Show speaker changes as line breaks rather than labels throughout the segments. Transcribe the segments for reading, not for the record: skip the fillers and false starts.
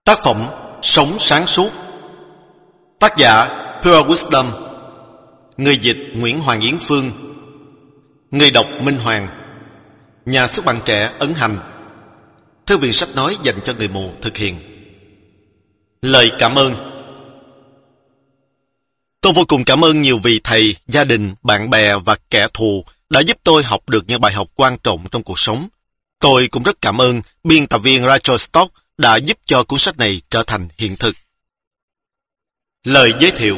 Tác phẩm Sống sáng suốt. Tác giả Pure Wisdom. Người dịch Nguyễn Hoàng Yến Phương. Người đọc Minh Hoàng. Nhà xuất bản Trẻ ấn hành. Thư viện sách nói dành cho người mù thực hiện. Lời cảm ơn. Tôi vô cùng cảm ơn nhiều vị thầy, gia đình, bạn bè và kẻ thù đã giúp tôi học được những bài học quan trọng trong cuộc sống. Tôi cũng rất cảm ơn biên tập viên Rachel Stock đã giúp cho cuốn sách này trở thành hiện thực. Lời giới thiệu.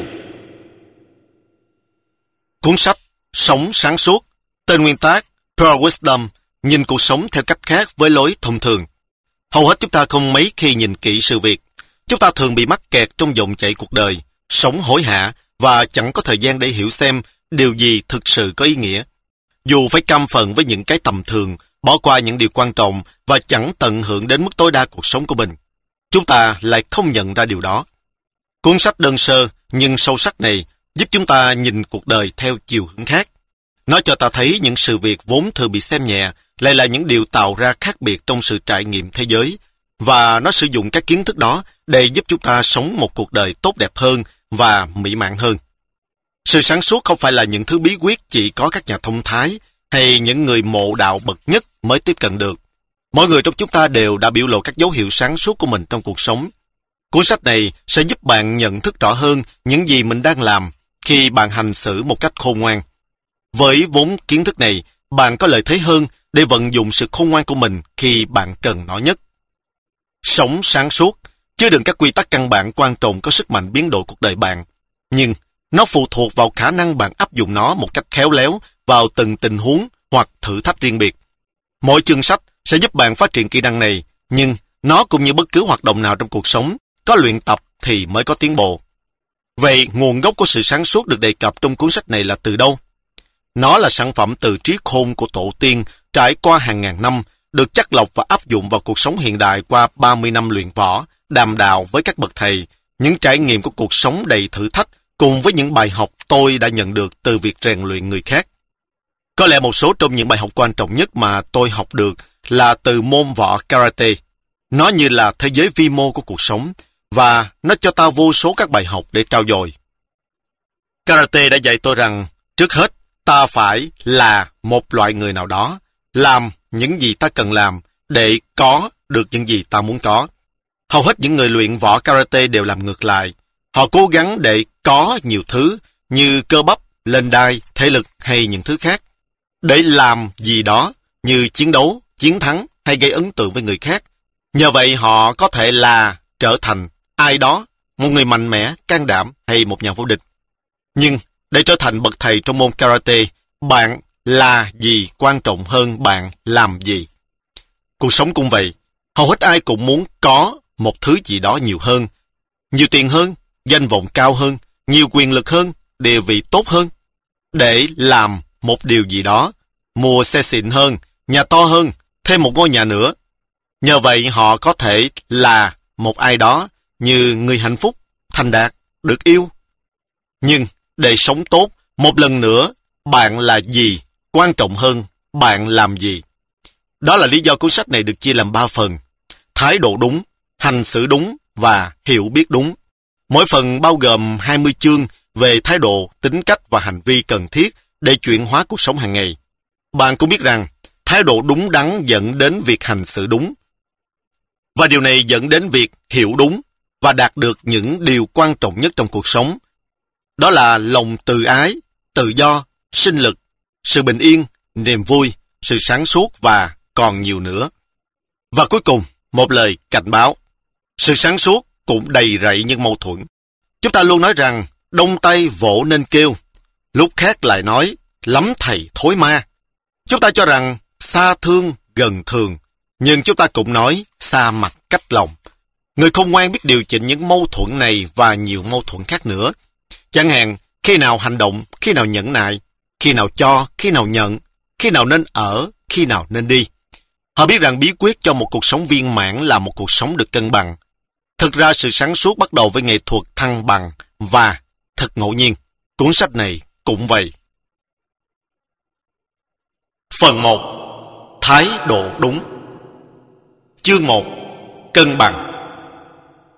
Cuốn sách Sống sáng suốt, tên nguyên tác Pure Wisdom, nhìn cuộc sống theo cách khác với lối thông thường. Hầu hết chúng ta không mấy khi nhìn kỹ sự việc. Chúng ta thường bị mắc kẹt trong dòng chảy cuộc đời, sống hối hả và chẳng có thời gian để hiểu xem điều gì thực sự có ý nghĩa. Dù phải cam phận với những cái tầm thường, bỏ qua những điều quan trọng và chẳng tận hưởng đến mức tối đa cuộc sống của mình, chúng ta lại không nhận ra điều đó. Cuốn sách đơn sơ nhưng sâu sắc này giúp chúng ta nhìn cuộc đời theo chiều hướng khác. Nó cho ta thấy những sự việc vốn thường bị xem nhẹ lại là những điều tạo ra khác biệt trong sự trải nghiệm thế giới, và nó sử dụng các kiến thức đó để giúp chúng ta sống một cuộc đời tốt đẹp hơn và mỹ mãn hơn. Sự sáng suốt không phải là những thứ bí quyết chỉ có các nhà thông thái hay những người mộ đạo bậc nhất mới tiếp cận được. Mỗi người trong chúng ta đều đã biểu lộ các dấu hiệu sáng suốt của mình trong cuộc sống. Cuốn sách này sẽ giúp bạn nhận thức rõ hơn những gì mình đang làm khi bạn hành xử một cách khôn ngoan. Với vốn kiến thức này, bạn có lợi thế hơn để vận dụng sự khôn ngoan của mình khi bạn cần nó nhất. Sống sáng suốt chứa đựng các quy tắc căn bản quan trọng có sức mạnh biến đổi cuộc đời bạn, nhưng nó phụ thuộc vào khả năng bạn áp dụng nó một cách khéo léo vào từng tình huống hoặc thử thách riêng biệt. Mỗi chương sách sẽ giúp bạn phát triển kỹ năng này, nhưng nó cũng như bất cứ hoạt động nào trong cuộc sống, có luyện tập thì mới có tiến bộ. Vậy nguồn gốc của sự sáng suốt được đề cập trong cuốn sách này là từ đâu? Nó là sản phẩm từ trí khôn của tổ tiên trải qua hàng ngàn năm, được chắt lọc và áp dụng vào cuộc sống hiện đại qua 30 năm luyện võ, đàm đạo với các bậc thầy, những trải nghiệm của cuộc sống đầy thử thách cùng với những bài học tôi đã nhận được từ việc rèn luyện người khác. Có lẽ một số trong những bài học quan trọng nhất mà tôi học được là từ môn võ karate. Nó như là thế giới vi mô của cuộc sống, và nó cho ta vô số các bài học để trau dồi. Karate đã dạy tôi rằng, trước hết, ta phải là một loại người nào đó, làm những gì ta cần làm để có được những gì ta muốn có. Hầu hết những người luyện võ karate đều làm ngược lại. Họ cố gắng để có nhiều thứ như cơ bắp, lên đai, thể lực hay những thứ khác. Để làm gì đó như chiến đấu, chiến thắng hay gây ấn tượng với người khác. Nhờ vậy họ có thể là trở thành ai đó, một người mạnh mẽ, can đảm hay một nhà vô địch. Nhưng để trở thành bậc thầy trong môn karate, bạn là gì quan trọng hơn bạn làm gì. Cuộc sống cũng vậy. Hầu hết ai cũng muốn có một thứ gì đó nhiều hơn. Nhiều tiền hơn, danh vọng cao hơn, nhiều quyền lực hơn, địa vị tốt hơn. Để làm một điều gì đó, mua xe xịn hơn, nhà to hơn, thêm một ngôi nhà nữa. Nhờ vậy họ có thể là một ai đó như người hạnh phúc, thành đạt, được yêu. Nhưng để sống tốt, một lần nữa, bạn là gì quan trọng hơn bạn làm gì. Đó là lý do cuốn sách này được chia làm 3 phần: thái độ đúng, hành xử đúng và hiểu biết đúng. Mỗi phần bao gồm 20 chương về thái độ, tính cách và hành vi cần thiết để chuyển hóa cuộc sống hàng ngày. Bạn cũng biết rằng, thái độ đúng đắn dẫn đến việc hành xử đúng. Và điều này dẫn đến việc hiểu đúng và đạt được những điều quan trọng nhất trong cuộc sống. Đó là lòng từ ái, tự do, sinh lực, sự bình yên, niềm vui, sự sáng suốt và còn nhiều nữa. Và cuối cùng, một lời cảnh báo. Sự sáng suốt cũng đầy rẫy những mâu thuẫn. Chúng ta luôn nói rằng, đông tay vỗ nên kêu. Lúc khác lại nói, lắm thầy thối ma. Chúng ta cho rằng, xa thương, gần thường. Nhưng chúng ta cũng nói, xa mặt cách lòng. Người khôn ngoan biết điều chỉnh những mâu thuẫn này và nhiều mâu thuẫn khác nữa. Chẳng hạn, khi nào hành động, khi nào nhẫn nại, khi nào cho, khi nào nhận, khi nào nên ở, khi nào nên đi. Họ biết rằng bí quyết cho một cuộc sống viên mãn là một cuộc sống được cân bằng. Thực ra sự sáng suốt bắt đầu với nghệ thuật thăng bằng và thật ngẫu nhiên. Cuốn sách này cũng vậy. Phần 1. Thái độ đúng. Chương 1. Cân bằng.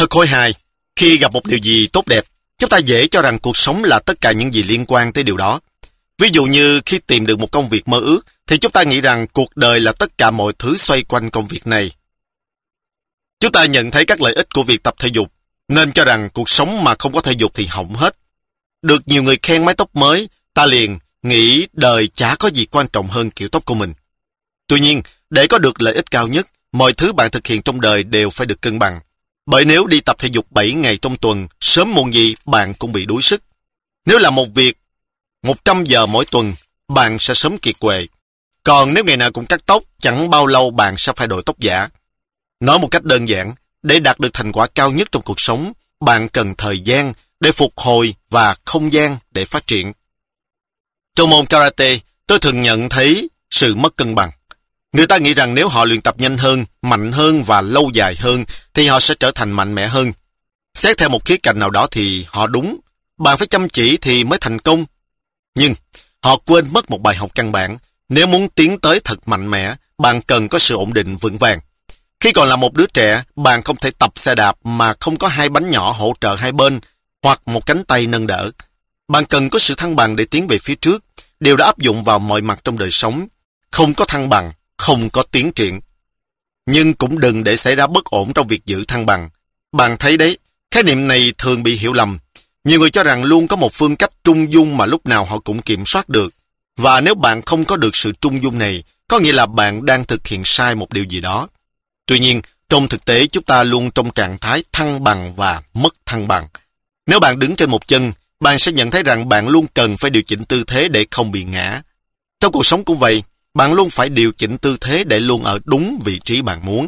Thật khôi hài, khi gặp một điều gì tốt đẹp, chúng ta dễ cho rằng cuộc sống là tất cả những gì liên quan tới điều đó. Ví dụ như khi tìm được một công việc mơ ước, thì chúng ta nghĩ rằng cuộc đời là tất cả mọi thứ xoay quanh công việc này. Chúng ta nhận thấy các lợi ích của việc tập thể dục, nên cho rằng cuộc sống mà không có thể dục thì hỏng hết. Được nhiều người khen mái tóc mới, ta liền nghĩ đời chả có gì quan trọng hơn kiểu tóc của mình. Tuy nhiên, để có được lợi ích cao nhất, mọi thứ bạn thực hiện trong đời đều phải được cân bằng. Bởi nếu đi tập thể dục 7 ngày trong tuần, sớm muộn gì bạn cũng bị đuối sức. Nếu làm một việc 100 giờ mỗi tuần, bạn sẽ sớm kiệt quệ. Còn nếu ngày nào cũng cắt tóc, chẳng bao lâu bạn sẽ phải đổi tóc giả. Nói một cách đơn giản, để đạt được thành quả cao nhất trong cuộc sống, bạn cần thời gian để phục hồi và không gian để phát triển. Trong môn karate, tôi thường nhận thấy sự mất cân bằng. Người ta nghĩ rằng nếu họ luyện tập nhanh hơn, mạnh hơn và lâu dài hơn, thì họ sẽ trở thành mạnh mẽ hơn. Xét theo một khía cạnh nào đó thì họ đúng. Bạn phải chăm chỉ thì mới thành công. Nhưng họ quên mất một bài học căn bản. Nếu muốn tiến tới thật mạnh mẽ, bạn cần có sự ổn định vững vàng. Khi còn là một đứa trẻ, bạn không thể tập xe đạp mà không có hai bánh nhỏ hỗ trợ hai bên hoặc một cánh tay nâng đỡ. Bạn cần có sự thăng bằng để tiến về phía trước. Điều đã áp dụng vào mọi mặt trong đời sống. Không có thăng bằng, không có tiến triển. Nhưng cũng đừng để xảy ra bất ổn trong việc giữ thăng bằng. Bạn thấy đấy, khái niệm này thường bị hiểu lầm. Nhiều người cho rằng luôn có một phương cách trung dung mà lúc nào họ cũng kiểm soát được. Và nếu bạn không có được sự trung dung này, có nghĩa là bạn đang thực hiện sai một điều gì đó. Tuy nhiên, trong thực tế chúng ta luôn trong trạng thái thăng bằng và mất thăng bằng. Nếu bạn đứng trên một chân, bạn sẽ nhận thấy rằng bạn luôn cần phải điều chỉnh tư thế để không bị ngã. Trong cuộc sống cũng vậy, bạn luôn phải điều chỉnh tư thế để luôn ở đúng vị trí bạn muốn.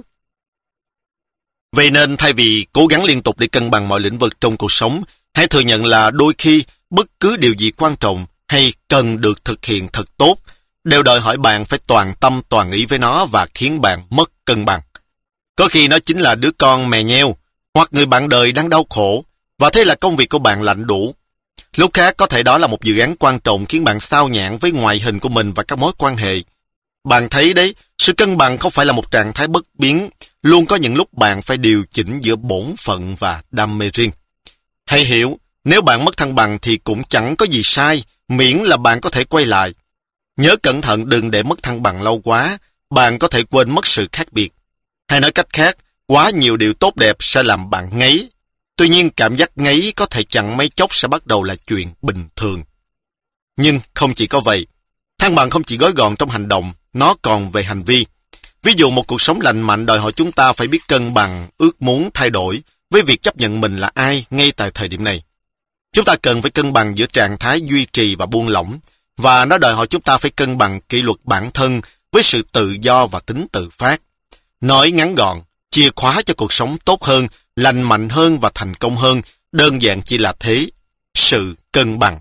Vậy nên thay vì cố gắng liên tục để cân bằng mọi lĩnh vực trong cuộc sống, hãy thừa nhận là đôi khi bất cứ điều gì quan trọng hay cần được thực hiện thật tốt đều đòi hỏi bạn phải toàn tâm toàn ý với nó và khiến bạn mất cân bằng. Có khi nó chính là đứa con mè nheo hoặc người bạn đời đang đau khổ và thế là công việc của bạn lạnh đủ. Lúc khác có thể đó là một dự án quan trọng khiến bạn xao nhãng với ngoại hình của mình và các mối quan hệ. Bạn thấy đấy, sự cân bằng không phải là một trạng thái bất biến, luôn có những lúc bạn phải điều chỉnh giữa bổn phận và đam mê riêng. Hãy hiểu, nếu bạn mất thăng bằng thì cũng chẳng có gì sai, miễn là bạn có thể quay lại. Nhớ cẩn thận đừng để mất thăng bằng lâu quá, bạn có thể quên mất sự khác biệt. Hay nói cách khác, quá nhiều điều tốt đẹp sẽ làm bạn ngấy. Tuy nhiên cảm giác ngấy có thể chẳng mấy chốc sẽ bắt đầu là chuyện bình thường. Nhưng không chỉ có vậy, thăng bằng không chỉ gói gọn trong hành động, nó còn về hành vi. Ví dụ một cuộc sống lành mạnh đòi hỏi chúng ta phải biết cân bằng, ước muốn thay đổi với việc chấp nhận mình là ai ngay tại thời điểm này. Chúng ta cần phải cân bằng giữa trạng thái duy trì và buông lỏng, và nó đòi hỏi chúng ta phải cân bằng kỷ luật bản thân với sự tự do và tính tự phát. Nói ngắn gọn, chìa khóa cho cuộc sống tốt hơn, lành mạnh hơn và thành công hơn, đơn giản chỉ là thế, sự cân bằng.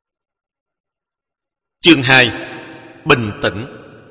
Chương 2. Bình tĩnh.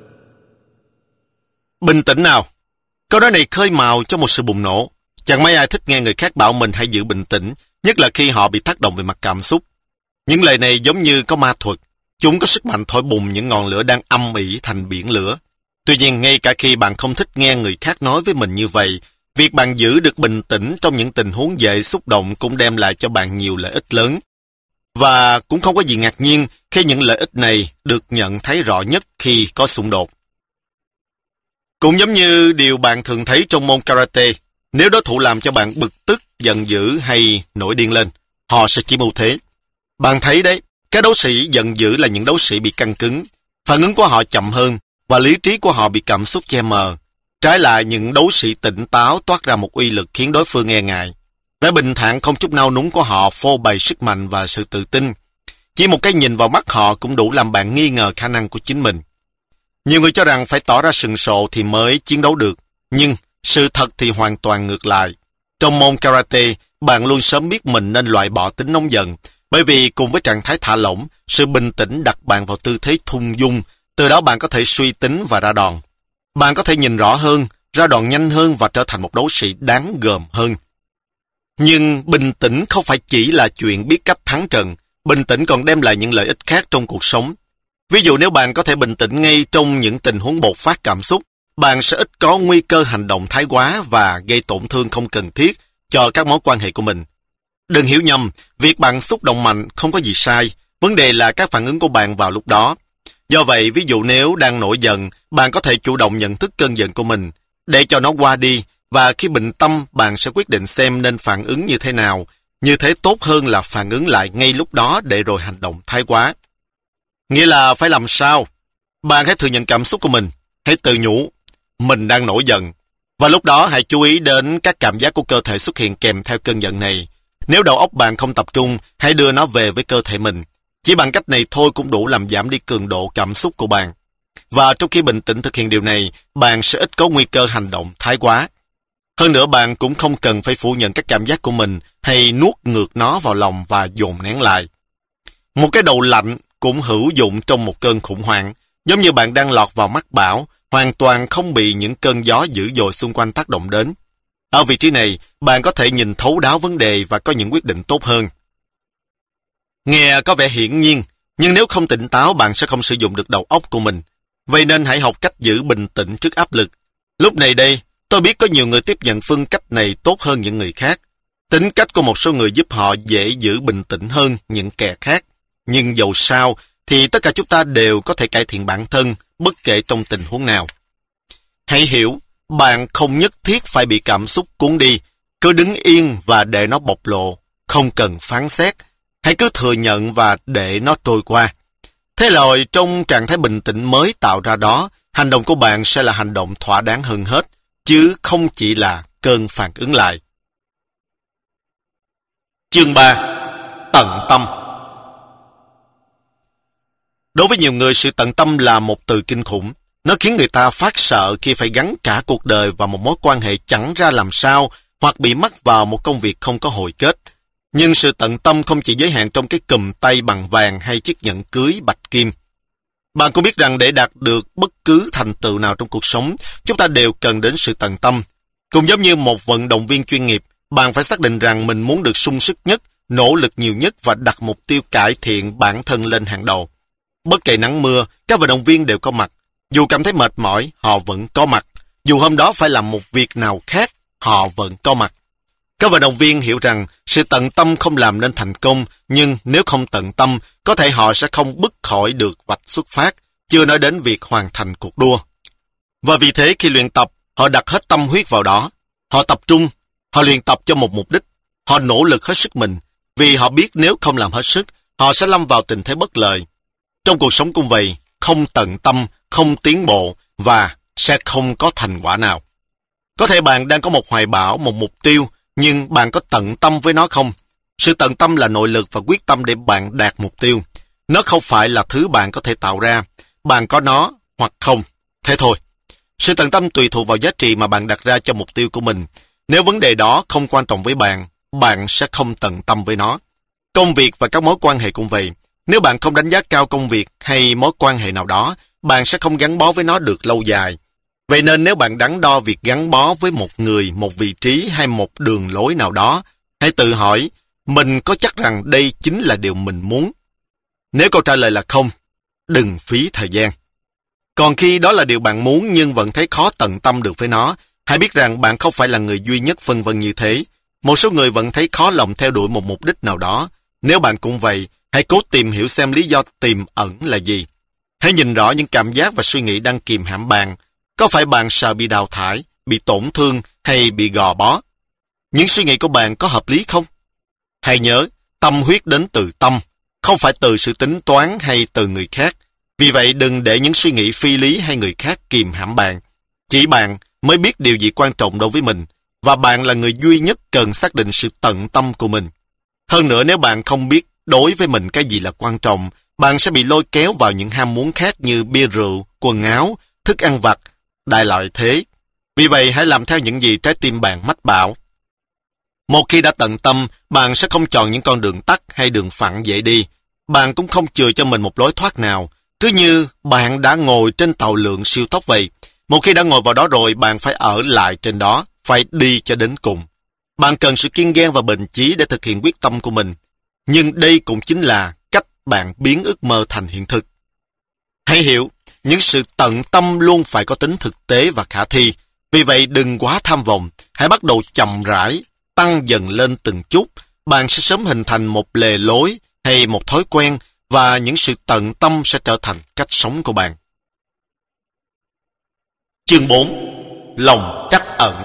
Bình tĩnh nào? Câu nói này khơi mào cho một sự bùng nổ. Chẳng mấy ai thích nghe người khác bảo mình hãy giữ bình tĩnh, nhất là khi họ bị tác động về mặt cảm xúc. Những lời này giống như có ma thuật. Chúng có sức mạnh thổi bùng những ngọn lửa đang âm ỉ thành biển lửa. Tuy nhiên, ngay cả khi bạn không thích nghe người khác nói với mình như vậy, việc bạn giữ được bình tĩnh trong những tình huống dễ xúc động cũng đem lại cho bạn nhiều lợi ích lớn. Và cũng không có gì ngạc nhiên khi những lợi ích này được nhận thấy rõ nhất khi có xung đột. Cũng giống như điều bạn thường thấy trong môn karate, nếu đối thủ làm cho bạn bực tức, giận dữ hay nổi điên lên, họ sẽ chiếm ưu thế. Bạn thấy đấy, các đấu sĩ giận dữ là những đấu sĩ bị căng cứng, phản ứng của họ chậm hơn và lý trí của họ bị cảm xúc che mờ. Trái lại, những đấu sĩ tỉnh táo toát ra một uy lực khiến đối phương e ngại. Vẻ bình thản không chút nao núng của họ phô bày sức mạnh và sự tự tin. Chỉ một cái nhìn vào mắt họ cũng đủ làm bạn nghi ngờ khả năng của chính mình. Nhiều người cho rằng phải tỏ ra sừng sộ thì mới chiến đấu được, nhưng sự thật thì hoàn toàn ngược lại. Trong môn karate, bạn luôn sớm biết mình nên loại bỏ tính nóng giận, bởi vì cùng với trạng thái thả lỏng, sự bình tĩnh đặt bạn vào tư thế thong dong, từ đó bạn có thể suy tính và ra đòn. Bạn có thể nhìn rõ hơn, ra đòn nhanh hơn và trở thành một đấu sĩ đáng gờm hơn. Nhưng bình tĩnh không phải chỉ là chuyện biết cách thắng trận, bình tĩnh còn đem lại những lợi ích khác trong cuộc sống. Ví dụ nếu bạn có thể bình tĩnh ngay trong những tình huống bộc phát cảm xúc, bạn sẽ ít có nguy cơ hành động thái quá và gây tổn thương không cần thiết cho các mối quan hệ của mình. Đừng hiểu nhầm, việc bạn xúc động mạnh không có gì sai, vấn đề là các phản ứng của bạn vào lúc đó. Do vậy, ví dụ nếu đang nổi giận, bạn có thể chủ động nhận thức cơn giận của mình, để cho nó qua đi, và khi bình tâm, bạn sẽ quyết định xem nên phản ứng như thế nào. Như thế tốt hơn là phản ứng lại ngay lúc đó để rồi hành động thái quá. Nghĩa là phải làm sao? Bạn hãy thừa nhận cảm xúc của mình, hãy tự nhủ, mình đang nổi giận. Và lúc đó hãy chú ý đến các cảm giác của cơ thể xuất hiện kèm theo cơn giận này. Nếu đầu óc bạn không tập trung, hãy đưa nó về với cơ thể mình. Chỉ bằng cách này thôi cũng đủ làm giảm đi cường độ cảm xúc của bạn. Và trong khi bình tĩnh thực hiện điều này, bạn sẽ ít có nguy cơ hành động thái quá. Hơn nữa bạn cũng không cần phải phủ nhận các cảm giác của mình hay nuốt ngược nó vào lòng và dồn nén lại. Một cái đầu lạnh cũng hữu dụng trong một cơn khủng hoảng, giống như bạn đang lọt vào mắt bão, hoàn toàn không bị những cơn gió dữ dội xung quanh tác động đến. Ở vị trí này, bạn có thể nhìn thấu đáo vấn đề và có những quyết định tốt hơn. Nghe có vẻ hiển nhiên, nhưng nếu không tỉnh táo bạn sẽ không sử dụng được đầu óc của mình. Vậy nên hãy học cách giữ bình tĩnh trước áp lực. Lúc này đây, tôi biết có nhiều người tiếp nhận phương cách này tốt hơn những người khác. Tính cách của một số người giúp họ dễ giữ bình tĩnh hơn những kẻ khác. Nhưng dầu sao, thì tất cả chúng ta đều có thể cải thiện bản thân, bất kể trong tình huống nào. Hãy hiểu, bạn không nhất thiết phải bị cảm xúc cuốn đi. Cứ đứng yên và để nó bộc lộ, không cần phán xét. Hãy cứ thừa nhận và để nó trôi qua. Thế rồi, trong trạng thái bình tĩnh mới tạo ra đó, hành động của bạn sẽ là hành động thỏa đáng hơn hết, chứ không chỉ là cơn phản ứng lại. Chương 3. Tận tâm. Đối với nhiều người, sự tận tâm là một từ kinh khủng. Nó khiến người ta phát sợ khi phải gắn cả cuộc đời vào một mối quan hệ chẳng ra làm sao, hoặc bị mắc vào một công việc không có hồi kết. Nhưng sự tận tâm không chỉ giới hạn trong cái cùm tay bằng vàng hay chiếc nhẫn cưới bạch kim. Bạn cũng biết rằng để đạt được bất cứ thành tựu nào trong cuộc sống, chúng ta đều cần đến sự tận tâm. Cũng giống như một vận động viên chuyên nghiệp, bạn phải xác định rằng mình muốn được sung sức nhất, nỗ lực nhiều nhất và đặt mục tiêu cải thiện bản thân lên hàng đầu. Bất kể nắng mưa, các vận động viên đều có mặt. Dù cảm thấy mệt mỏi, họ vẫn có mặt. Dù hôm đó phải làm một việc nào khác, họ vẫn có mặt. Các vận động viên hiểu rằng sự tận tâm không làm nên thành công, nhưng nếu không tận tâm, có thể họ sẽ không bứt khỏi được vạch xuất phát, chưa nói đến việc hoàn thành cuộc đua. Và vì thế khi luyện tập, họ đặt hết tâm huyết vào đó. Họ tập trung, họ luyện tập cho một mục đích. Họ nỗ lực hết sức mình, vì họ biết nếu không làm hết sức, họ sẽ lâm vào tình thế bất lợi. Trong cuộc sống cũng vậy, không tận tâm, không tiến bộ và sẽ không có thành quả nào. Có thể bạn đang có một hoài bão, một mục tiêu, nhưng bạn có tận tâm với nó không? Sự tận tâm là nội lực và quyết tâm để bạn đạt mục tiêu. Nó không phải là thứ bạn có thể tạo ra. Bạn có nó hoặc không. Thế thôi. Sự tận tâm tùy thuộc vào giá trị mà bạn đặt ra cho mục tiêu của mình. Nếu vấn đề đó không quan trọng với bạn, bạn sẽ không tận tâm với nó. Công việc và các mối quan hệ cũng vậy. Nếu bạn không đánh giá cao công việc hay mối quan hệ nào đó, bạn sẽ không gắn bó với nó được lâu dài. Vậy nên nếu bạn đắn đo việc gắn bó với một người, một vị trí hay một đường lối nào đó, hãy tự hỏi, mình có chắc rằng đây chính là điều mình muốn? Nếu câu trả lời là không, đừng phí thời gian. Còn khi đó là điều bạn muốn nhưng vẫn thấy khó tận tâm được với nó, hãy biết rằng bạn không phải là người duy nhất phân vân như thế. Một số người vẫn thấy khó lòng theo đuổi một mục đích nào đó. Nếu bạn cũng vậy, hãy cố tìm hiểu xem lý do tiềm ẩn là gì. Hãy nhìn rõ những cảm giác và suy nghĩ đang kìm hãm bạn. Có phải bạn sợ bị đào thải, bị tổn thương hay bị gò bó? Những suy nghĩ của bạn có hợp lý không? Hãy nhớ, tâm huyết đến từ tâm, không phải từ sự tính toán hay từ người khác. Vì vậy đừng để những suy nghĩ phi lý hay người khác kìm hãm bạn. Chỉ bạn mới biết điều gì quan trọng đối với mình, và bạn là người duy nhất cần xác định sự tận tâm của mình. Hơn nữa, nếu bạn không biết đối với mình cái gì là quan trọng, bạn sẽ bị lôi kéo vào những ham muốn khác như bia rượu, quần áo, thức ăn vặt, đại loại thế. Vì vậy hãy làm theo những gì trái tim bạn mách bảo. Một khi đã tận tâm, bạn sẽ không chọn những con đường tắt hay đường phẳng dễ đi. Bạn cũng không chừa cho mình một lối thoát nào. Cứ như bạn đã ngồi trên tàu lượn siêu tốc vậy. Một khi đã ngồi vào đó rồi, bạn phải ở lại trên đó, phải đi cho đến cùng. Bạn cần sự kiên gan và bền chí để thực hiện quyết tâm của mình. Nhưng đây cũng chính là cách bạn biến ước mơ thành hiện thực. Hãy hiểu, những sự tận tâm luôn phải có tính thực tế và khả thi. Vì vậy đừng quá tham vọng, hãy bắt đầu chậm rãi. tăng dần lên từng chút, bạn sẽ sớm hình thành một lề lối hay một thói quen và những sự tận tâm sẽ trở thành cách sống của bạn. Chương 4. Lòng trắc ẩn.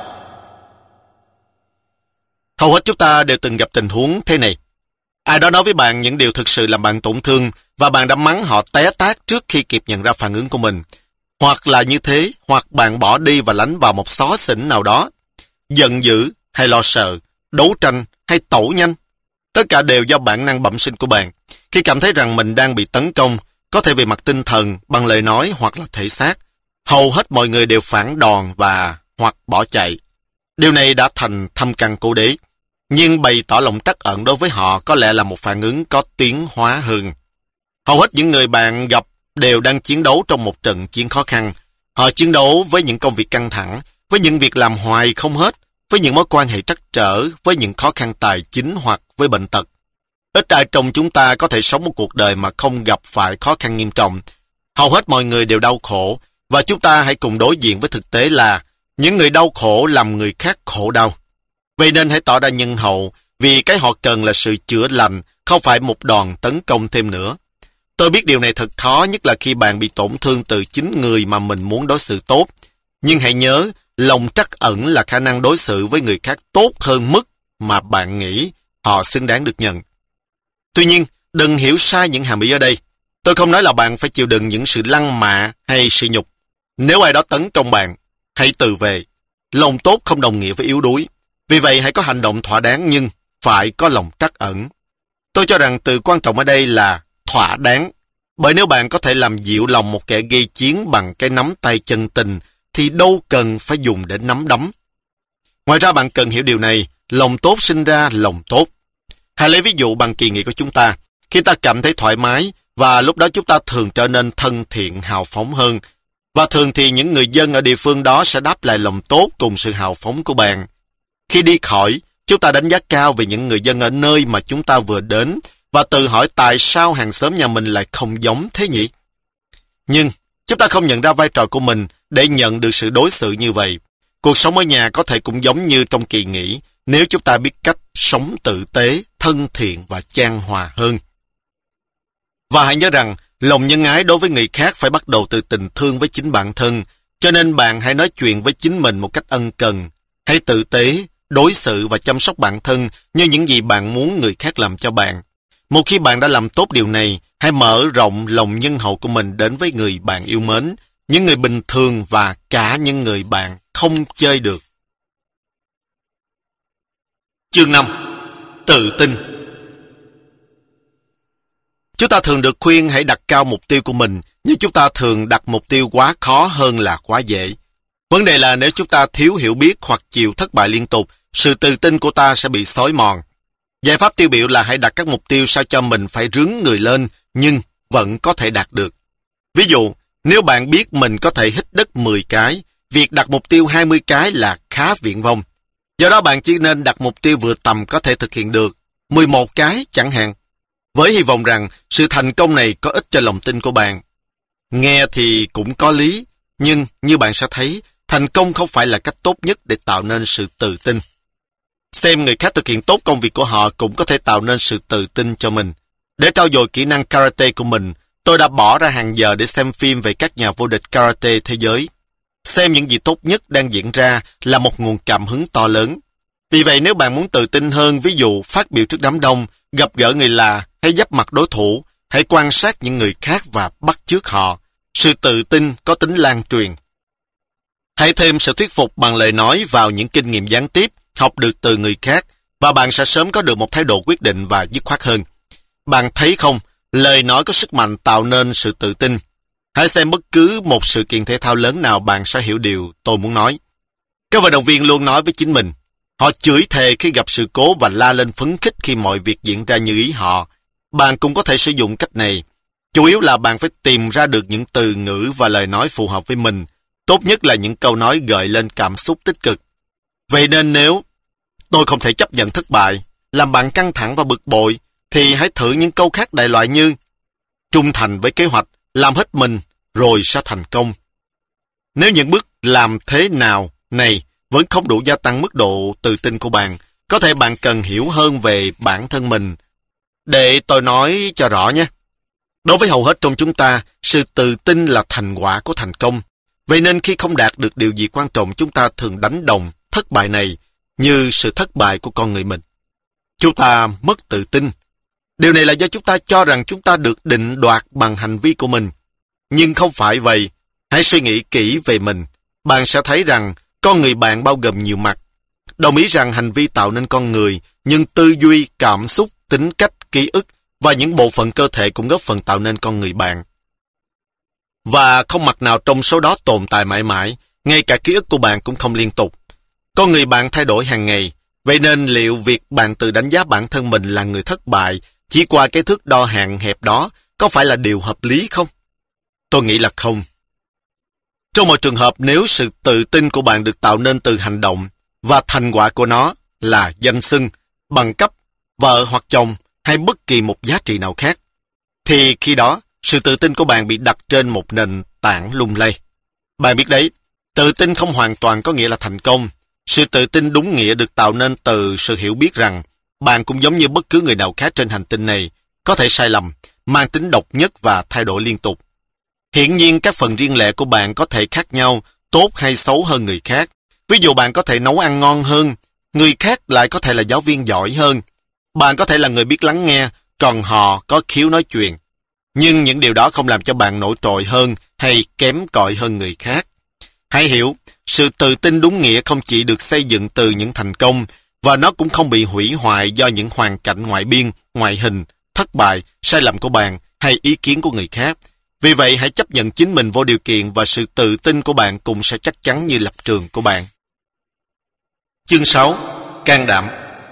Hầu hết chúng ta đều từng gặp tình huống thế này. Ai đó nói với bạn những điều thực sự làm bạn tổn thương và bạn đã mắng họ té tát trước khi kịp nhận ra phản ứng của mình. Hoặc là như thế, hoặc bạn bỏ đi và lánh vào một xó xỉnh nào đó. Giận dữ hay lo sợ, đấu tranh hay tẩu nhanh. Tất cả đều do bản năng bẩm sinh của bạn. Khi cảm thấy rằng mình đang bị tấn công, có thể về mặt tinh thần, bằng lời nói hoặc là thể xác, hầu hết mọi người đều phản đòn và hoặc bỏ chạy. Điều này đã thành thâm căn cố đế. Nhưng bày tỏ lòng trắc ẩn đối với họ có lẽ là một phản ứng có tiến hóa hơn. Hầu hết những người bạn gặp đều đang chiến đấu trong một trận chiến khó khăn. Họ chiến đấu với những công việc căng thẳng, với những việc làm hoài không hết, với những mối quan hệ trắc trở, với những khó khăn tài chính hoặc với bệnh tật. Ít ai trong chúng ta có thể sống một cuộc đời mà không gặp phải khó khăn nghiêm trọng. Hầu hết mọi người đều đau khổ, và chúng ta hãy cùng đối diện với thực tế là những người đau khổ làm người khác khổ đau. Vậy nên hãy tỏ ra nhân hậu, vì cái họ cần là sự chữa lành, không phải một đòn tấn công thêm nữa. Tôi biết điều này thật khó, nhất là khi bạn bị tổn thương từ chính người mà mình muốn đối xử tốt. Nhưng hãy nhớ, lòng trắc ẩn là khả năng đối xử với người khác tốt hơn mức mà bạn nghĩ họ xứng đáng được nhận. Tuy nhiên, đừng hiểu sai những hàm ý ở đây. Tôi không nói là bạn phải chịu đựng những sự lăng mạ hay sỉ nhục. Nếu ai đó tấn công bạn, hãy từ về. Lòng tốt không đồng nghĩa với yếu đuối. Vì vậy hãy có hành động thỏa đáng nhưng phải có lòng trắc ẩn. Tôi cho rằng từ quan trọng ở đây là thỏa đáng. Bởi nếu bạn có thể làm dịu lòng một kẻ gây chiến bằng cái nắm tay chân tình, thì đâu cần phải dùng để nắm đấm. Ngoài ra bạn cần hiểu điều này, lòng tốt sinh ra lòng tốt. Hãy lấy ví dụ bằng kỳ nghỉ của chúng ta. Khi ta cảm thấy thoải mái, và lúc đó chúng ta thường trở nên thân thiện, hào phóng hơn. Và thường thì những người dân ở địa phương đó sẽ đáp lại lòng tốt cùng sự hào phóng của bạn. Khi đi khỏi, chúng ta đánh giá cao về những người dân ở nơi mà chúng ta vừa đến và tự hỏi tại sao hàng xóm nhà mình lại không giống thế nhỉ? Nhưng chúng ta không nhận ra vai trò của mình để nhận được sự đối xử như vậy. Cuộc sống ở nhà có thể cũng giống như trong kỳ nghỉ nếu chúng ta biết cách sống tử tế, thân thiện và chan hòa hơn. Và hãy nhớ rằng lòng nhân ái đối với người khác phải bắt đầu từ tình thương với chính bản thân, cho nên bạn hãy nói chuyện với chính mình một cách ân cần. Hãy tử tế, đối xử và chăm sóc bản thân như những gì bạn muốn người khác làm cho bạn. Một khi bạn đã làm tốt điều này, hãy mở rộng lòng nhân hậu của mình đến với người bạn yêu mến, những người bình thường và cả những người bạn không chơi được. Chương 5. Tự tin. Chúng ta thường được khuyên hãy đặt cao mục tiêu của mình, nhưng chúng ta thường đặt mục tiêu quá khó hơn là quá dễ. Vấn đề là nếu chúng ta thiếu hiểu biết hoặc chịu thất bại liên tục, sự tự tin của ta sẽ bị xói mòn. Giải pháp tiêu biểu là hãy đặt các mục tiêu sao cho mình phải rướn người lên, nhưng vẫn có thể đạt được. Ví dụ, nếu bạn biết mình có thể hít đất 10 cái, việc đặt mục tiêu 20 cái là khá viển vông. Do đó bạn chỉ nên đặt mục tiêu vừa tầm có thể thực hiện được, 11 cái chẳng hạn. Với hy vọng rằng sự thành công này có ích cho lòng tin của bạn. Nghe thì cũng có lý, nhưng như bạn sẽ thấy, thành công không phải là cách tốt nhất để tạo nên sự tự tin. Xem người khác thực hiện tốt công việc của họ cũng có thể tạo nên sự tự tin cho mình. Để trau dồi kỹ năng karate của mình, tôi đã bỏ ra hàng giờ để xem phim về các nhà vô địch karate thế giới. Xem những gì tốt nhất đang diễn ra là một nguồn cảm hứng to lớn. Vì vậy nếu bạn muốn tự tin hơn, ví dụ phát biểu trước đám đông, gặp gỡ người lạ hay giáp mặt đối thủ, hãy quan sát những người khác và bắt chước họ. Sự tự tin có tính lan truyền. Hãy thêm sự thuyết phục bằng lời nói vào những kinh nghiệm gián tiếp học được từ người khác và bạn sẽ sớm có được một thái độ quyết định và dứt khoát hơn. Bạn thấy không, lời nói có sức mạnh tạo nên sự tự tin. Hãy xem bất cứ một sự kiện thể thao lớn nào bạn sẽ hiểu điều tôi muốn nói. Các vận động viên luôn nói với chính mình. Họ chửi thề khi gặp sự cố và la lên phấn khích khi mọi việc diễn ra như ý họ. Bạn cũng có thể sử dụng cách này. Chủ yếu là bạn phải tìm ra được những từ ngữ và lời nói phù hợp với mình. Tốt nhất là những câu nói gợi lên cảm xúc tích cực. Vậy nên nếu tôi không thể chấp nhận thất bại, làm bạn căng thẳng và bực bội, thì hãy thử những câu khác đại loại như trung thành với kế hoạch, làm hết mình, rồi sẽ thành công. Nếu những bước làm thế nào này vẫn không đủ gia tăng mức độ tự tin của bạn, Có thể bạn cần hiểu hơn về bản thân mình. Để tôi nói cho rõ nhé. Đối với hầu hết trong chúng ta, sự tự tin là thành quả của thành công. Vậy nên khi không đạt được điều gì quan trọng, chúng ta thường đánh đồng thất bại này như sự thất bại của con người mình. Chúng ta mất tự tin. Điều này là do chúng ta cho rằng chúng ta được định đoạt bằng hành vi của mình. Nhưng không phải vậy. Hãy suy nghĩ kỹ về mình. Bạn sẽ thấy rằng con người bạn bao gồm nhiều mặt. Đồng ý rằng hành vi tạo nên con người, nhưng tư duy, cảm xúc, tính cách, ký ức và những bộ phận cơ thể cũng góp phần tạo nên con người bạn. Và không mặt nào trong số đó tồn tại mãi mãi, ngay cả ký ức của bạn cũng không liên tục. Con người bạn thay đổi hàng ngày, vậy nên liệu việc bạn tự đánh giá bản thân mình là người thất bại chỉ qua cái thước đo hạn hẹp đó có phải là điều hợp lý không? Tôi nghĩ là không. Trong mọi trường hợp, nếu sự tự tin của bạn được tạo nên từ hành động và thành quả của nó là danh xưng, bằng cấp, vợ hoặc chồng hay bất kỳ một giá trị nào khác, thì khi đó sự tự tin của bạn bị đặt trên một nền tảng lung lay. Bạn biết đấy, tự tin không hoàn toàn có nghĩa là thành công. Sự tự tin đúng nghĩa được tạo nên từ sự hiểu biết rằng bạn cũng giống như bất cứ người nào khác trên hành tinh này, có thể sai lầm, mang tính độc nhất và thay đổi liên tục. Hiển nhiên các phần riêng lẻ của bạn có thể khác nhau, tốt hay xấu hơn người khác. Ví dụ bạn có thể nấu ăn ngon hơn, người khác lại có thể là giáo viên giỏi hơn. Bạn có thể là người biết lắng nghe, còn họ có khiếu nói chuyện. Nhưng những điều đó không làm cho bạn nổi trội hơn hay kém cỏi hơn người khác. Hãy hiểu, sự tự tin đúng nghĩa không chỉ được xây dựng từ những thành công, và nó cũng không bị hủy hoại do những hoàn cảnh ngoại biên, ngoại hình, thất bại, sai lầm của bạn hay ý kiến của người khác. Vì vậy, hãy chấp nhận chính mình vô điều kiện và sự tự tin của bạn cũng sẽ chắc chắn như lập trường của bạn. Chương 6. Can đảm.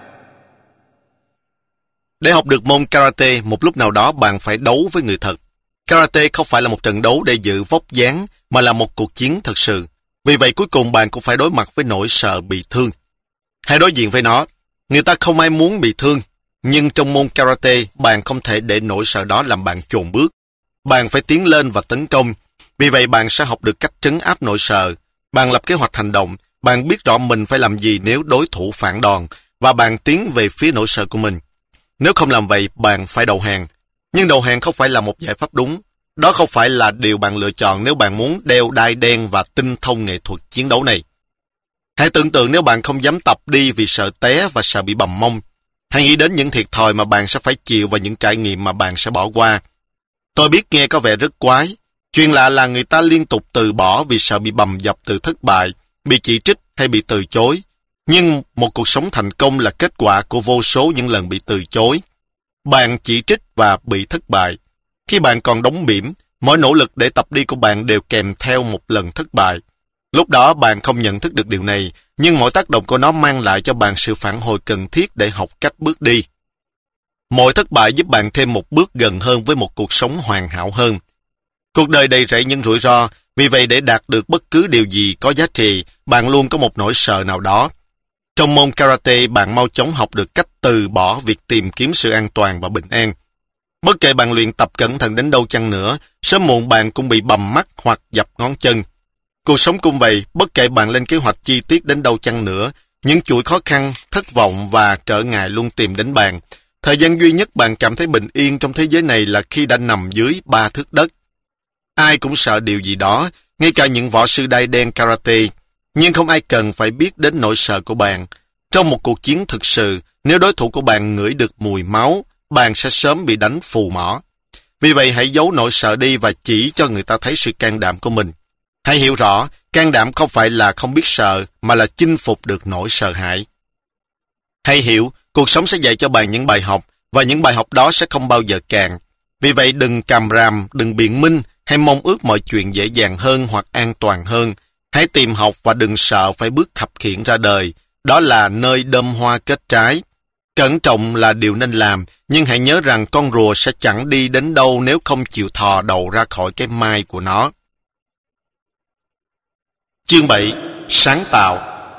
Để học được môn karate, một lúc nào đó bạn phải đấu với người thật. Karate không phải là một trận đấu để giữ vóc dáng, mà là một cuộc chiến thật sự. Vì vậy cuối cùng bạn cũng phải đối mặt với nỗi sợ bị thương. Hãy đối diện với nó. Người ta không ai muốn bị thương, nhưng trong môn karate, bạn không thể để nỗi sợ đó làm bạn chồn bước. Bạn phải tiến lên và tấn công. Vì vậy bạn sẽ học được cách trấn áp nỗi sợ. Bạn lập kế hoạch hành động. Bạn biết rõ mình phải làm gì nếu đối thủ phản đòn, và bạn tiến về phía nỗi sợ của mình. Nếu không làm vậy, bạn phải đầu hàng. Nhưng đầu hàng không phải là một giải pháp đúng. Đó không phải là điều bạn lựa chọn nếu bạn muốn đeo đai đen và tinh thông nghệ thuật chiến đấu này. Hãy tưởng tượng nếu bạn không dám tập đi vì sợ té và sợ bị bầm mông. Hãy nghĩ đến những thiệt thòi mà bạn sẽ phải chịu và những trải nghiệm mà bạn sẽ bỏ qua. Tôi biết nghe có vẻ rất quái. Chuyện lạ là người ta liên tục từ bỏ vì sợ bị bầm dập từ thất bại, bị chỉ trích hay bị từ chối. Nhưng một cuộc sống thành công là kết quả của vô số những lần bị từ chối. Bạn chỉ trích và bị thất bại. Khi bạn còn đóng bỉm, mỗi nỗ lực để tập đi của bạn đều kèm theo một lần thất bại. Lúc đó bạn không nhận thức được điều này, nhưng mỗi tác động của nó mang lại cho bạn sự phản hồi cần thiết để học cách bước đi. Mỗi thất bại giúp bạn thêm một bước gần hơn với một cuộc sống hoàn hảo hơn. Cuộc đời đầy rẫy những rủi ro, vì vậy để đạt được bất cứ điều gì có giá trị, bạn luôn có một nỗi sợ nào đó. Trong môn karate, bạn mau chóng học được cách từ bỏ việc tìm kiếm sự an toàn và bình an. Bất kể bạn luyện tập cẩn thận đến đâu chăng nữa, sớm muộn bạn cũng bị bầm mắt hoặc dập ngón chân. Cuộc sống cũng vậy, bất kể bạn lên kế hoạch chi tiết đến đâu chăng nữa, những chuỗi khó khăn, thất vọng và trở ngại luôn tìm đến bạn. Thời gian duy nhất bạn cảm thấy bình yên trong thế giới này là khi đã nằm dưới 3 thước đất. Ai cũng sợ điều gì đó, ngay cả những võ sư đai đen karate. Nhưng không ai cần phải biết đến nỗi sợ của bạn. Trong một cuộc chiến thực sự, nếu đối thủ của bạn ngửi được mùi máu, bạn sẽ sớm bị đánh phù mỏ. Vì vậy hãy giấu nỗi sợ đi và chỉ cho người ta thấy sự can đảm của mình. Hãy hiểu rõ, can đảm không phải là không biết sợ, mà là chinh phục được nỗi sợ hãi. Hãy hiểu, cuộc sống sẽ dạy cho bạn những bài học, và những bài học đó sẽ không bao giờ cạn. Vì vậy đừng càm ràm, đừng biện minh, hay mong ước mọi chuyện dễ dàng hơn hoặc an toàn hơn. Hãy tìm học và đừng sợ phải bước khập khiễng ra đời. Đó là nơi đơm hoa kết trái. Cẩn trọng là điều nên làm, nhưng hãy nhớ rằng con rùa sẽ chẳng đi đến đâu nếu không chịu thò đầu ra khỏi cái mai của nó. Chương 7. Sáng tạo.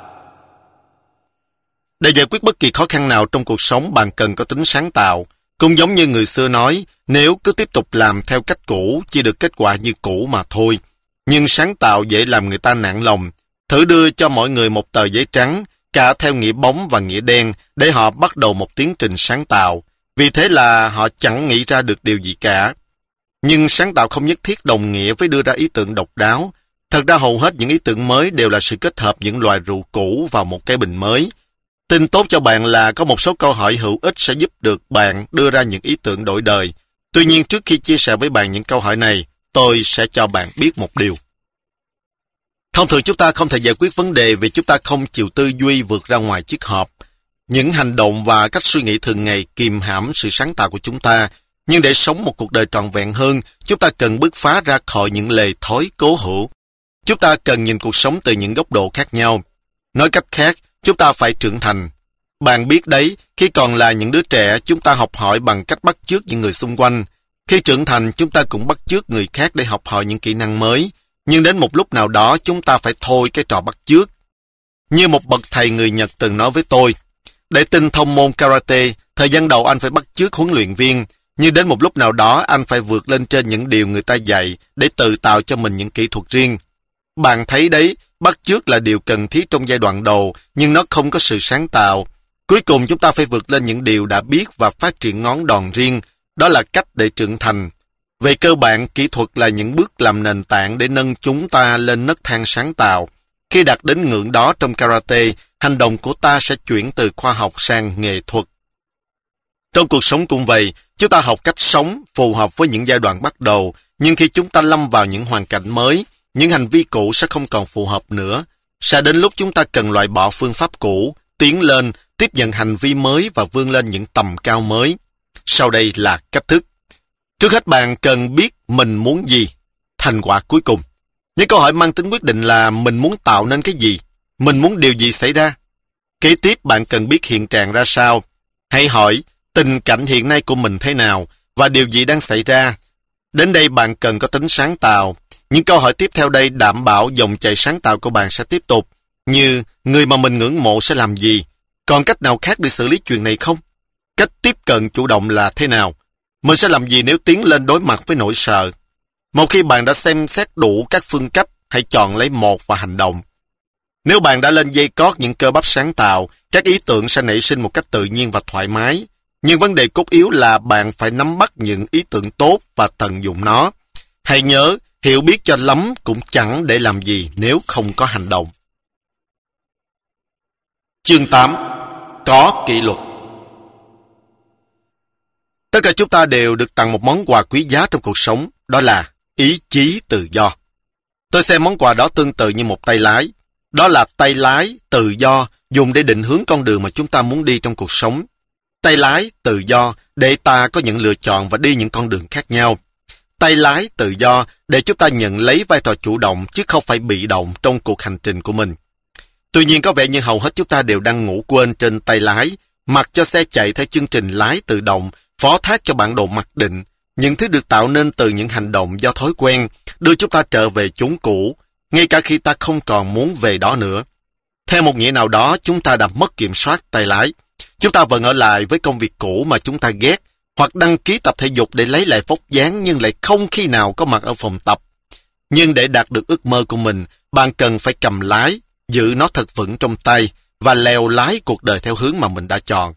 Để giải quyết bất kỳ khó khăn nào trong cuộc sống, bạn cần có tính sáng tạo. Cũng giống như người xưa nói, nếu cứ tiếp tục làm theo cách cũ, chỉ được kết quả như cũ mà thôi. Nhưng sáng tạo dễ làm người ta nản lòng. Thử đưa cho mỗi người một tờ giấy trắng, cả theo nghĩa bóng và nghĩa đen, để họ bắt đầu một tiến trình sáng tạo. Vì thế là họ chẳng nghĩ ra được điều gì cả. Nhưng sáng tạo không nhất thiết đồng nghĩa với đưa ra ý tưởng độc đáo. Thật ra hầu hết những ý tưởng mới đều là sự kết hợp những loại rượu cũ vào một cái bình mới. Tin tốt cho bạn là có một số câu hỏi hữu ích sẽ giúp được bạn đưa ra những ý tưởng đổi đời. Tuy nhiên, trước khi chia sẻ với bạn những câu hỏi này, tôi sẽ cho bạn biết một điều. Thông thường chúng ta không thể giải quyết vấn đề vì chúng ta không chịu tư duy vượt ra ngoài chiếc hộp. Những hành động và cách suy nghĩ thường ngày kìm hãm sự sáng tạo của chúng ta. Nhưng để sống một cuộc đời trọn vẹn hơn, chúng ta cần bứt phá ra khỏi những lề thói cố hữu. Chúng ta cần nhìn cuộc sống từ những góc độ khác nhau. Nói cách khác, chúng ta phải trưởng thành. Bạn biết đấy, khi còn là những đứa trẻ, chúng ta học hỏi bằng cách bắt chước những người xung quanh. Khi trưởng thành, chúng ta cũng bắt chước người khác để học hỏi những kỹ năng mới. Nhưng đến một lúc nào đó, chúng ta phải thôi cái trò bắt chước. Như một bậc thầy người Nhật từng nói với tôi, để tinh thông môn karate, thời gian đầu anh phải bắt chước huấn luyện viên. Nhưng đến một lúc nào đó, anh phải vượt lên trên những điều người ta dạy để tự tạo cho mình những kỹ thuật riêng. Bạn thấy đấy, bắt chước là điều cần thiết trong giai đoạn đầu, nhưng nó không có sự sáng tạo. Cuối cùng chúng ta phải vượt lên những điều đã biết và phát triển ngón đòn riêng. Đó là cách để trưởng thành. Về cơ bản, kỹ thuật là những bước làm nền tảng để nâng chúng ta lên nấc thang sáng tạo. Khi đạt đến ngưỡng đó trong karate, hành động của ta sẽ chuyển từ khoa học sang nghệ thuật. Trong cuộc sống cũng vậy, chúng ta học cách sống phù hợp với những giai đoạn bắt đầu, nhưng khi chúng ta lâm vào những hoàn cảnh mới, những hành vi cũ sẽ không còn phù hợp nữa. Sẽ đến lúc chúng ta cần loại bỏ phương pháp cũ, tiến lên, tiếp nhận hành vi mới và vươn lên những tầm cao mới. Sau đây là cách thức. Trước hết bạn cần biết mình muốn gì. Thành quả cuối cùng. Những câu hỏi mang tính quyết định là mình muốn tạo nên cái gì? Mình muốn điều gì xảy ra? Kế tiếp bạn cần biết hiện trạng ra sao. Hãy hỏi tình cảnh hiện nay của mình thế nào và điều gì đang xảy ra. Đến đây bạn cần có tính sáng tạo. Những câu hỏi tiếp theo đây đảm bảo dòng chảy sáng tạo của bạn sẽ tiếp tục. Như người mà mình ngưỡng mộ sẽ làm gì? Còn cách nào khác để xử lý chuyện này không? Cách tiếp cận chủ động là thế nào? Mình sẽ làm gì nếu tiến lên đối mặt với nỗi sợ? Một khi bạn đã xem xét đủ các phương cách, hãy chọn lấy một và hành động. Nếu bạn đã lên dây cót những cơ bắp sáng tạo, các ý tưởng sẽ nảy sinh một cách tự nhiên và thoải mái. Nhưng vấn đề cốt yếu là bạn phải nắm bắt những ý tưởng tốt và tận dụng nó. Hãy nhớ, hiểu biết cho lắm cũng chẳng để làm gì nếu không có hành động. Chương 8. Có kỷ luật. Tất cả chúng ta đều được tặng một món quà quý giá trong cuộc sống, đó là ý chí tự do. Tôi xem món quà đó tương tự như một tay lái. Đó là tay lái tự do dùng để định hướng con đường mà chúng ta muốn đi trong cuộc sống. Tay lái tự do để ta có những lựa chọn và đi những con đường khác nhau. Tay lái tự do để chúng ta nhận lấy vai trò chủ động chứ không phải bị động trong cuộc hành trình của mình. Tuy nhiên có vẻ như hầu hết chúng ta đều đang ngủ quên trên tay lái, mặc cho xe chạy theo chương trình lái tự động, phó thác cho bản đồ mặc định. Những thứ được tạo nên từ những hành động do thói quen, đưa chúng ta trở về chốn cũ, ngay cả khi ta không còn muốn về đó nữa. Theo một nghĩa nào đó, chúng ta đã mất kiểm soát tay lái. Chúng ta vẫn ở lại với công việc cũ mà chúng ta ghét, hoặc đăng ký tập thể dục để lấy lại vóc dáng nhưng lại không khi nào có mặt ở phòng tập. Nhưng để đạt được ước mơ của mình, bạn cần phải cầm lái, giữ nó thật vững trong tay và lèo lái cuộc đời theo hướng mà mình đã chọn.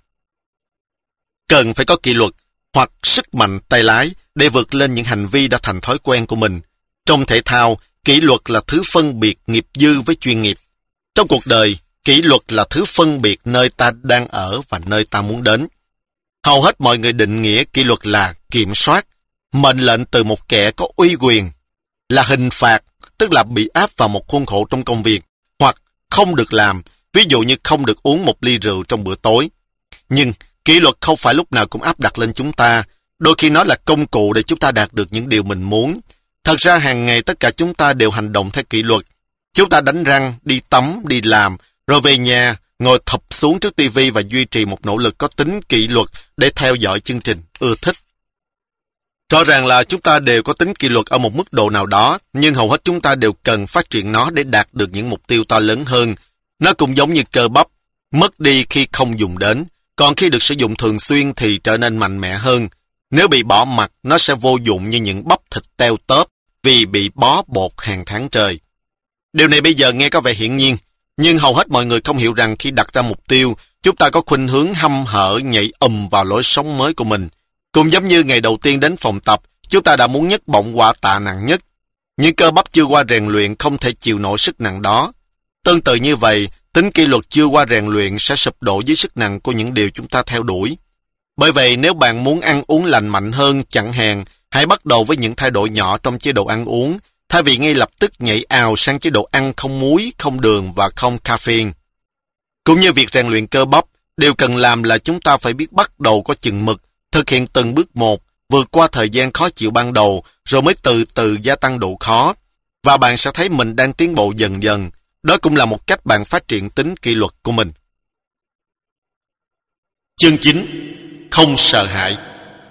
Cần phải có kỷ luật hoặc sức mạnh tay lái để vượt lên những hành vi đã thành thói quen của mình. Trong thể thao, kỷ luật là thứ phân biệt nghiệp dư với chuyên nghiệp. Trong cuộc đời, kỷ luật là thứ phân biệt nơi ta đang ở và nơi ta muốn đến. Hầu hết mọi người định nghĩa kỷ luật là kiểm soát, mệnh lệnh từ một kẻ có uy quyền, là hình phạt, tức là bị áp vào một khuôn khổ trong công việc, hoặc không được làm, ví dụ như không được uống một ly rượu trong bữa tối. Nhưng kỷ luật không phải lúc nào cũng áp đặt lên chúng ta, đôi khi nó là công cụ để chúng ta đạt được những điều mình muốn. Thật ra hàng ngày tất cả chúng ta đều hành động theo kỷ luật. Chúng ta đánh răng, đi tắm, đi làm, rồi về nhà, ngồi thụp xuống trước tivi và duy trì một nỗ lực có tính kỷ luật để theo dõi chương trình ưa thích. Rõ ràng là chúng ta đều có tính kỷ luật ở một mức độ nào đó, nhưng hầu hết chúng ta đều cần phát triển nó để đạt được những mục tiêu to lớn hơn. Nó cũng giống như cơ bắp, mất đi khi không dùng đến, còn khi được sử dụng thường xuyên thì trở nên mạnh mẽ hơn. Nếu bị bỏ mặc, nó sẽ vô dụng như những bắp thịt teo tóp vì bị bó bột hàng tháng trời. Điều này bây giờ nghe có vẻ hiển nhiên, Nhưng hầu hết mọi người không hiểu rằng khi đặt ra mục tiêu, chúng ta có khuynh hướng hăm hở nhảy vào lối sống mới của mình. Cũng giống như ngày đầu tiên đến phòng tập, chúng ta đã muốn nhấc bổng quả tạ nặng nhất. Những cơ bắp chưa qua rèn luyện không thể chịu nổi sức nặng đó. Tương tự như vậy, tính kỷ luật chưa qua rèn luyện sẽ sụp đổ dưới sức nặng của những điều chúng ta theo đuổi. Bởi vậy, nếu bạn muốn ăn uống lành mạnh hơn, chẳng hạn, hãy bắt đầu với những thay đổi nhỏ trong chế độ ăn uống, thay vì ngay lập tức nhảy ào sang chế độ ăn không muối, không đường và không caffeine. Cũng như việc rèn luyện cơ bắp, điều cần làm là chúng ta phải biết bắt đầu có chừng mực, thực hiện từng bước một, vượt qua thời gian khó chịu ban đầu, rồi mới từ từ gia tăng độ khó. Và bạn sẽ thấy mình đang tiến bộ dần dần. Đó cũng là một cách bạn phát triển tính kỷ luật của mình. Chương 9. Không sợ hãi.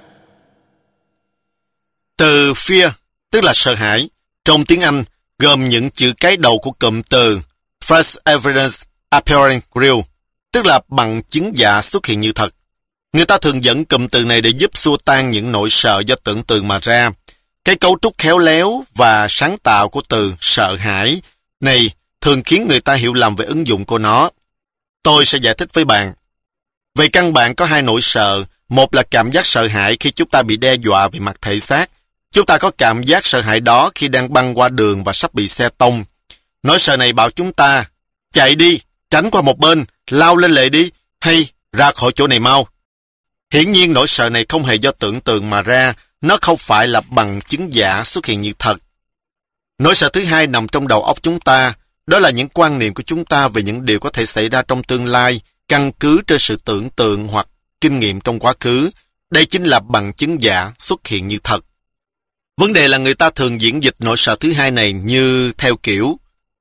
Từ fear, tức là sợ hãi, trong tiếng Anh, gồm những chữ cái đầu của cụm từ False Evidence Appearing Real, tức là bằng chứng giả xuất hiện như thật. Người ta thường dẫn cụm từ này để giúp xua tan những nỗi sợ do tưởng tượng mà ra. Cái cấu trúc khéo léo và sáng tạo của từ sợ hãi này thường khiến người ta hiểu lầm về ứng dụng của nó. Tôi sẽ giải thích với bạn. Về căn bản có hai nỗi sợ. Một là cảm giác sợ hãi khi chúng ta bị đe dọa về mặt thể xác. Chúng ta có cảm giác sợ hãi đó khi đang băng qua đường và sắp bị xe tông. Nỗi sợ này bảo chúng ta, chạy đi, tránh qua một bên, lao lên lề đi, hay ra khỏi chỗ này mau. Hiển nhiên nỗi sợ này không hề do tưởng tượng mà ra, nó không phải là bằng chứng giả xuất hiện như thật. Nỗi sợ thứ hai nằm trong đầu óc chúng ta, đó là những quan niệm của chúng ta về những điều có thể xảy ra trong tương lai, căn cứ trên sự tưởng tượng hoặc kinh nghiệm trong quá khứ. Đây chính là bằng chứng giả xuất hiện như thật. Vấn đề là người ta thường diễn dịch nỗi sợ thứ hai này như theo kiểu: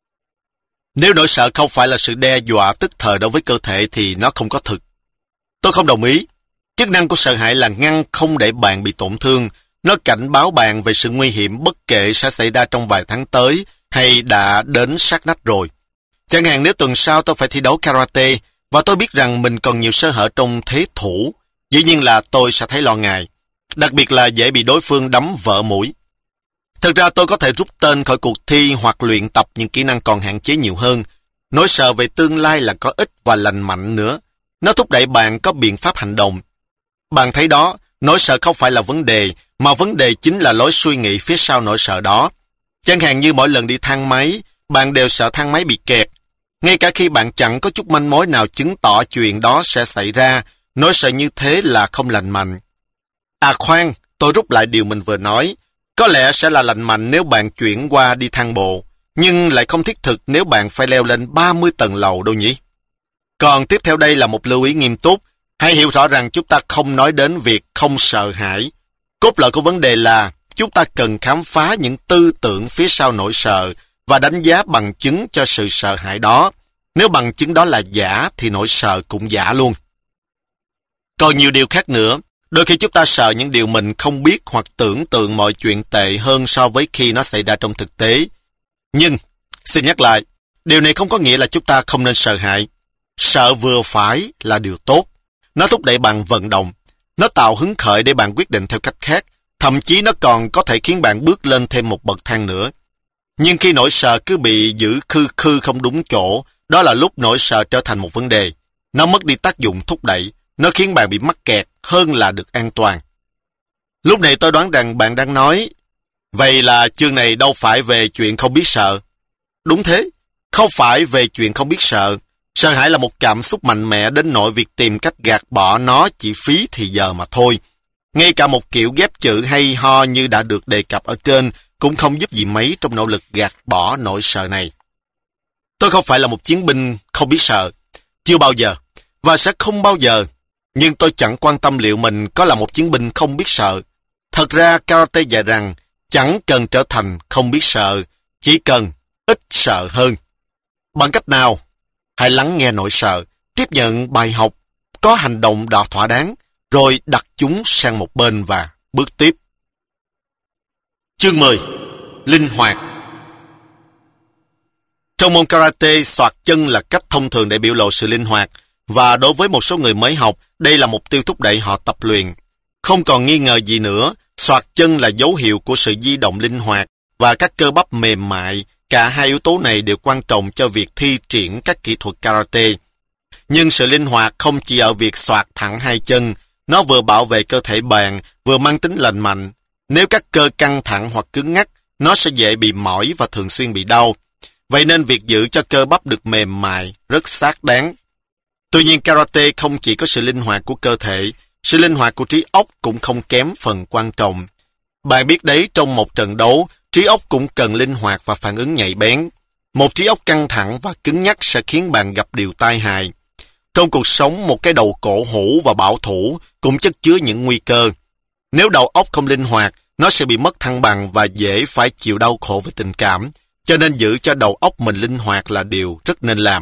nếu nỗi sợ không phải là sự đe dọa tức thời đối với cơ thể thì nó không có thực. Tôi không đồng ý. Chức năng của sợ hãi là ngăn không để bạn bị tổn thương. Nó cảnh báo bạn về sự nguy hiểm bất kể sẽ xảy ra trong vài tháng tới hay đã đến sát nách rồi. Chẳng hạn nếu tuần sau tôi phải thi đấu karate và tôi biết rằng mình còn nhiều sơ hở trong thế thủ, dĩ nhiên là tôi sẽ thấy lo ngại. Đặc biệt là dễ bị đối phương đấm vỡ mũi. Thực ra tôi có thể rút tên khỏi cuộc thi hoặc luyện tập những kỹ năng còn hạn chế nhiều hơn. Nỗi sợ về tương lai là có ích và lành mạnh nữa. Nó thúc đẩy bạn có biện pháp hành động. Bạn thấy đó, nỗi sợ không phải là vấn đề, mà vấn đề chính là lối suy nghĩ phía sau nỗi sợ đó. Chẳng hạn như mỗi lần đi thang máy, bạn đều sợ thang máy bị kẹt. Ngay cả khi bạn chẳng có chút manh mối nào chứng tỏ chuyện đó sẽ xảy ra, nỗi sợ như thế là không lành mạnh. À khoan, tôi rút lại điều mình vừa nói. Có lẽ sẽ là lành mạnh nếu bạn chuyển qua đi thang bộ, nhưng lại không thiết thực nếu bạn phải leo lên 30 tầng lầu đâu nhỉ? Còn tiếp theo đây là một lưu ý nghiêm túc. Hãy hiểu rõ rằng chúng ta không nói đến việc không sợ hãi. Cốt lõi của vấn đề là chúng ta cần khám phá những tư tưởng phía sau nỗi sợ và đánh giá bằng chứng cho sự sợ hãi đó. Nếu bằng chứng đó là giả thì nỗi sợ cũng giả luôn. Còn nhiều điều khác nữa. Đôi khi chúng ta sợ những điều mình không biết hoặc tưởng tượng mọi chuyện tệ hơn so với khi nó xảy ra trong thực tế. Nhưng, xin nhắc lại, điều này không có nghĩa là chúng ta không nên sợ hãi. Sợ vừa phải là điều tốt. Nó thúc đẩy bạn vận động. Nó tạo hứng khởi để bạn quyết định theo cách khác. Thậm chí nó còn có thể khiến bạn bước lên thêm một bậc thang nữa. Nhưng khi nỗi sợ cứ bị giữ khư khư không đúng chỗ, đó là lúc nỗi sợ trở thành một vấn đề. Nó mất đi tác dụng thúc đẩy. Nó khiến bạn bị mắc kẹt hơn là được an toàn. Lúc này tôi đoán rằng bạn đang nói, vậy là chương này đâu phải về chuyện không biết sợ. Đúng thế, không phải về chuyện không biết sợ. Sợ hãi là một cảm xúc mạnh mẽ đến nỗi việc tìm cách gạt bỏ nó chỉ phí thì giờ mà thôi. Ngay cả một kiểu ghép chữ hay ho như đã được đề cập ở trên cũng không giúp gì mấy trong nỗ lực gạt bỏ nỗi sợ này. Tôi không phải là một chiến binh không biết sợ. Chưa bao giờ. Và sẽ không bao giờ. Nhưng tôi chẳng quan tâm liệu mình có là một chiến binh không biết sợ. Thật ra karate dạy rằng chẳng cần trở thành không biết sợ, chỉ cần ít sợ hơn. Bằng cách nào? Hãy lắng nghe nỗi sợ, tiếp nhận bài học, có hành động đã thỏa đáng, rồi đặt chúng sang một bên và bước tiếp. Chương 10. Linh hoạt. Trong môn karate, xoạc chân là cách thông thường để biểu lộ sự linh hoạt, và đối với một số người mới học, đây là mục tiêu thúc đẩy họ tập luyện. Không còn nghi ngờ gì nữa, xoạc chân là dấu hiệu của sự di động linh hoạt và các cơ bắp mềm mại, Cả hai yếu tố này đều quan trọng cho việc thi triển các kỹ thuật karate. Nhưng sự linh hoạt không chỉ ở việc xoạc thẳng hai chân, nó vừa bảo vệ cơ thể bạn, vừa mang tính lành mạnh. Nếu các cơ căng thẳng hoặc cứng ngắc, nó sẽ dễ bị mỏi và thường xuyên bị đau. Vậy nên việc giữ cho cơ bắp được mềm mại, rất xác đáng. Tuy nhiên karate không chỉ có sự linh hoạt của cơ thể, sự linh hoạt của trí óc cũng không kém phần quan trọng. Bạn biết đấy, trong một trận đấu, trí óc cũng cần linh hoạt và phản ứng nhạy bén. Một trí óc căng thẳng và cứng nhắc sẽ khiến bạn gặp điều tai hại. Trong cuộc sống, một cái đầu cổ hủ và bảo thủ cũng chất chứa những nguy cơ. Nếu đầu óc không linh hoạt, nó sẽ bị mất thăng bằng và dễ phải chịu đau khổ về tình cảm. Cho nên giữ cho đầu óc mình linh hoạt là điều rất nên làm.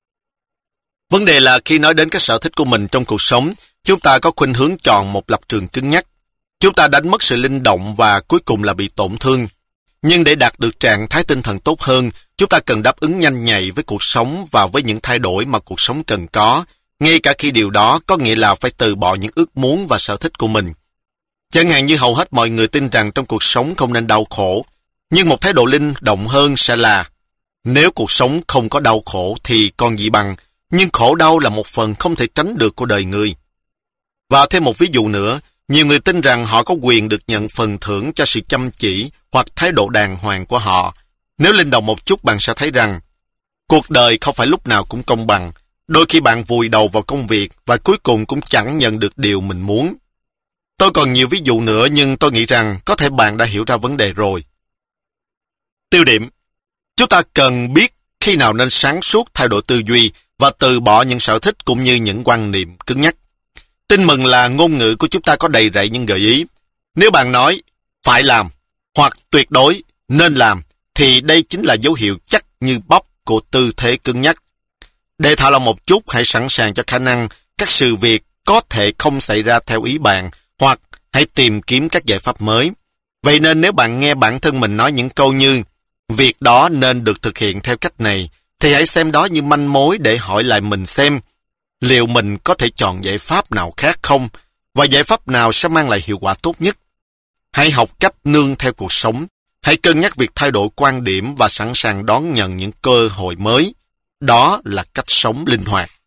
Vấn đề là khi nói đến các sở thích của mình trong cuộc sống, chúng ta có khuynh hướng chọn một lập trường cứng nhắc. Chúng ta đánh mất sự linh động và cuối cùng là bị tổn thương. Nhưng để đạt được trạng thái tinh thần tốt hơn, chúng ta cần đáp ứng nhanh nhạy với cuộc sống và với những thay đổi mà cuộc sống cần có, ngay cả khi điều đó có nghĩa là phải từ bỏ những ước muốn và sở thích của mình. Chẳng hạn như hầu hết mọi người tin rằng trong cuộc sống không nên đau khổ, nhưng một thái độ linh động hơn sẽ là nếu cuộc sống không có đau khổ thì còn gì bằng, nhưng khổ đau là một phần không thể tránh được của đời người. Và thêm một ví dụ nữa, nhiều người tin rằng họ có quyền được nhận phần thưởng cho sự chăm chỉ hoặc thái độ đàng hoàng của họ. Nếu linh động một chút, bạn sẽ thấy rằng cuộc đời không phải lúc nào cũng công bằng. Đôi khi bạn vùi đầu vào công việc và cuối cùng cũng chẳng nhận được điều mình muốn. Tôi còn nhiều ví dụ nữa, nhưng tôi nghĩ rằng có thể bạn đã hiểu ra vấn đề rồi. Tiêu điểm: chúng ta cần biết khi nào nên sáng suốt thay đổi tư duy và từ bỏ những sở thích cũng như những quan niệm cứng nhắc. Tin mừng là ngôn ngữ của chúng ta có đầy rẫy những gợi ý. Nếu bạn nói phải làm hoặc tuyệt đối nên làm thì đây chính là dấu hiệu chắc như bắp của tư thế cứng nhắc. Để thả lỏng một chút, hãy sẵn sàng cho khả năng các sự việc có thể không xảy ra theo ý bạn, hoặc hãy tìm kiếm các giải pháp mới. Vậy nên nếu bạn nghe bản thân mình nói những câu như việc đó nên được thực hiện theo cách này, thì hãy xem đó như manh mối để hỏi lại mình xem liệu mình có thể chọn giải pháp nào khác không, và giải pháp nào sẽ mang lại hiệu quả tốt nhất. Hãy học cách nương theo cuộc sống. Hãy cân nhắc việc thay đổi quan điểm và sẵn sàng đón nhận những cơ hội mới. Đó là cách sống linh hoạt.